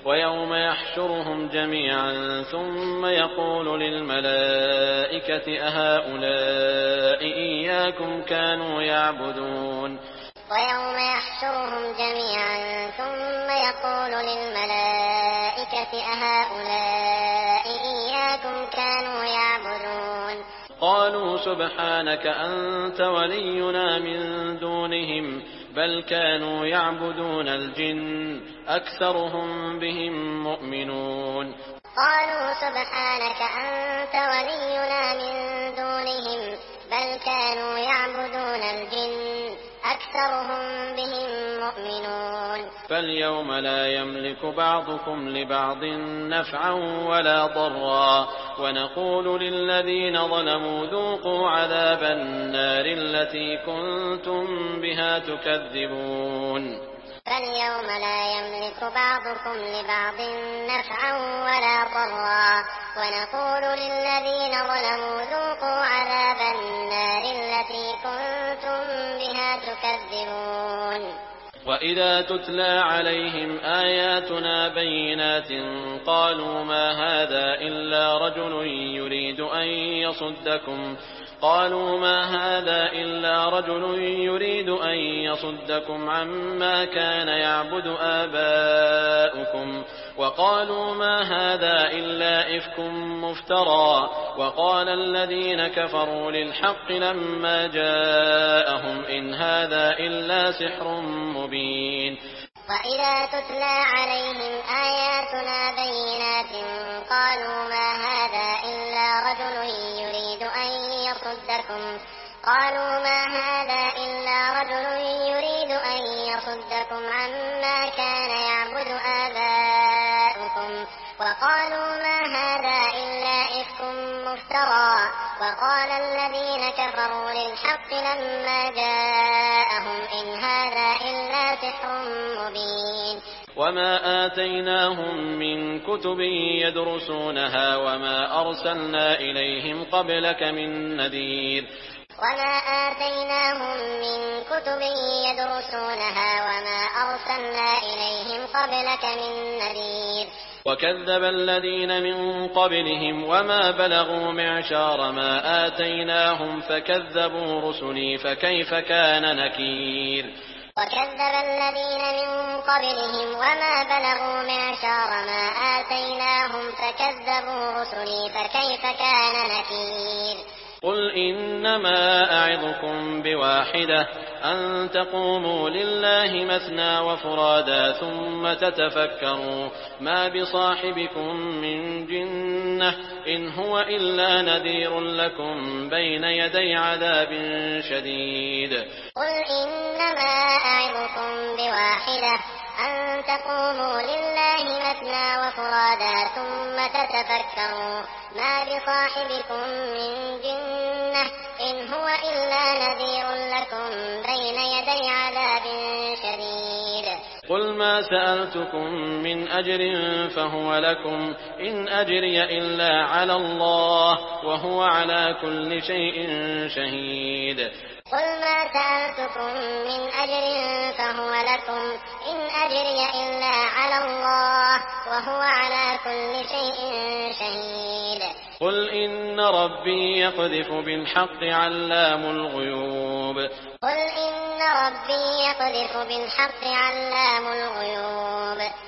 ويوم يحشرهم جميعا ثم يقول للملائكة أهؤلاء إياكم كانوا يعبدون ويوم يحشرهم جميعا ثم يقول للملائكة أهؤلاء إياكم كانوا يعبدون قالوا سبحانك أنت ولينا من دونهم بل كانوا يعبدون الجن أكثرهم بهم مؤمنون قالوا سبحانك أنت ولينا من دونهم بل كانوا يعبدون الجن أكثرهم بهم مؤمنون فاليوم لا يملك بعضكم لبعض نفعا ولا ضرا ونقول للذين ظلموا ذوقوا عذاب النار التي كنتم بها تكذبون فاليوم لا يملك بعضكم لبعض نفعا ولا ضرا ونقول للذين ظلموا ذوقوا عذاب النار التي كنتم بها تكذبون وإذا تتلى عليهم آياتنا بينات قالوا ما هذا إلا رجل يريد أن يصدكم عما كان يعبد آباؤكم وقالوا ما هذا إلا إفك مفترى وقال الذين كفروا للحق لما جاءهم إن هذا إلا سحر مبين وإذا تتلى عليهم آياتنا بينات قالوا ما هذا إلا رجل يريد أن يصدكم عما كان يعبد آباؤكم وقالوا ما هذا إلا إفك مفترى وقال الذين كفروا للحق لما جاءهم إن هذا إلا سحر مبين وما آتيناهم من كتب يدرسونها وما أرسلنا إليهم قبلك من نذير وكذب الذين من قبلهم وما بلغوا معشار ما آتيناهم فكذبوا رسلي فكيف كان نكير قل إنما أعظكم بواحدة أن تقوموا لله مثنى وفرادا ثم تتفكروا ما بصاحبكم من جنة إن هو إلا نذير لكم بين يدي عذاب شديد قل إنما أعظكم بواحدة أن تقوموا لله مثنى وفرادا ثم تتفكروا ما بصاحبكم من جنة إن هو إلا نذير لكم بين يدي عذاب شديد قل ما سألتكم من أجر فهو لكم إن أجري إلا على الله وهو على كل شيء شهيد قل ما سألتكم من أجر فهو لكم إن أجري إلا على الله وهو على كل شيء شهيد قل إن ربي يقذف بالحق علام الغيوب